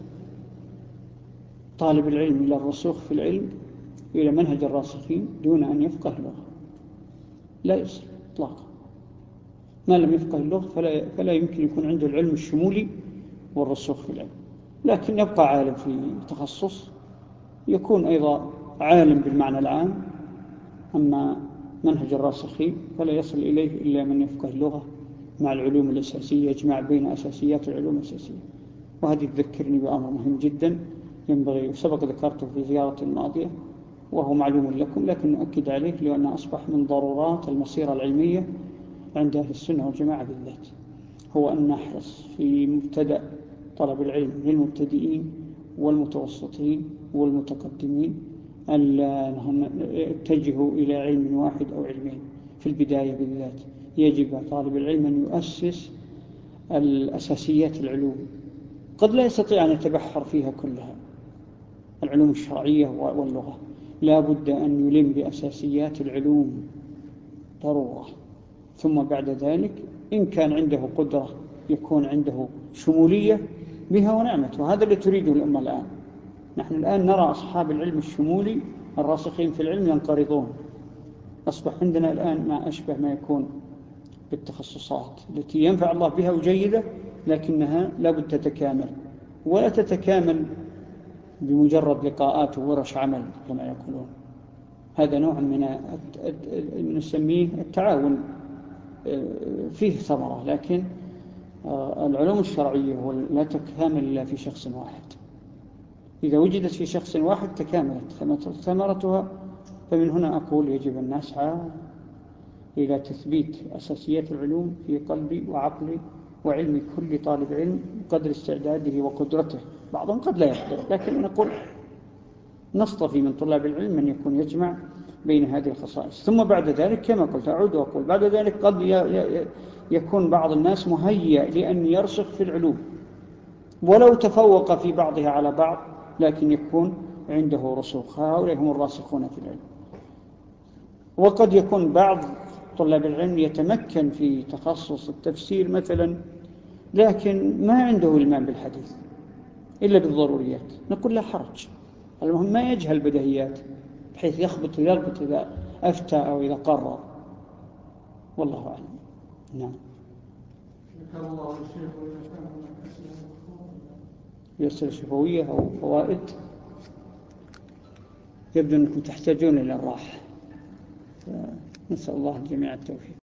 طالب العلم إلى الرسوخ في العلم إلى منهج الراسخين دون أن يفقه اللغة، لا يصل إطلاقا. ما لم يفقه اللغة فلا يمكن يكون عنده العلم الشمولي والرسوخ في العلم. لكن يبقى عالم في تخصص، يكون أيضا عالم بالمعنى العام. أما منهج الراسخين فلا يصل إليه إلا من يفقه اللغة مع العلوم الأساسية، يجمع بين أساسيات العلوم الأساسية. وهذه تذكرني بأمر مهم جدا ينبغي، وسبق ذكرته في زيارة الماضية وهو معلوم لكم، لكن نؤكد عليه لأنه أصبح من ضرورات المسيرة العلمية عند أهل السنة والجماعة بالذات، هو أن نحرص في مبتدأ طلب العلم للمبتدئين والمتوسطين والمتقدمين ألا يتجهوا إلى علم واحد أو علمين في البداية بالذات. يجب طالب العلم أن يؤسس الأساسيات العلوم، قد لا يستطيع أن يتبحر فيها كلها، العلوم الشرعية واللغة، لا بد أن يلم بأساسيات العلوم ضرورة. ثم بعد ذلك إن كان عنده قدرة يكون عنده شمولية بها ونعمت، وهذا اللي تريده الأمة الآن. نحن الآن نرى أصحاب العلم الشمولي الراسخين في العلم ينقرضون. أصبح عندنا الآن ما أشبه ما يكون بالتخصصات التي ينفع الله بها وجيدة، لكنها لا بد تتكامل، ولا تتكامل بمجرد لقاءات وورش عمل كما يقولون. هذا نوع من نسميه التعاون، فيه ثمرة، لكن العلوم الشرعية لا تكامل إلا في شخص واحد. إذا وجدت في شخص واحد تكاملت ثمرتها. فمن هنا أقول يجب أن نسعى إلى تثبيت أساسيات العلوم في قلبي وعقلي وعلم كل طالب علم قدر استعداده وقدرته. بعضهم قد لا يقدر، لكن نقول نصطفي من طلاب العلم من يكون يجمع بين هذه الخصائص. ثم بعد ذلك كما قلت أعود وأقول بعد ذلك قد يكون بعض الناس مهيأ لأن يرسخ في العلوم ولو تفوق في بعضها على بعض، لكن يكون عنده رسوخ. هؤلاء هم الراسخون في العلم. وقد يكون بعض طلاب العلم يتمكن في تخصص التفسير مثلا، لكن ما عنده إلمام بالحديث إلا بالضروريات، نقول لا حرج، المهم ما يجهل بدهيات بحيث يخبط ويربط إذا أفتى أو إذا قرر. والله أعلم. نعم. شكر الله الشيخ. وإذا كان هناك أسئلة شفوية أو فوائد، يبدو أنكم تحتاجون إلى الراحة، نسأل الله الجميع التوفيق.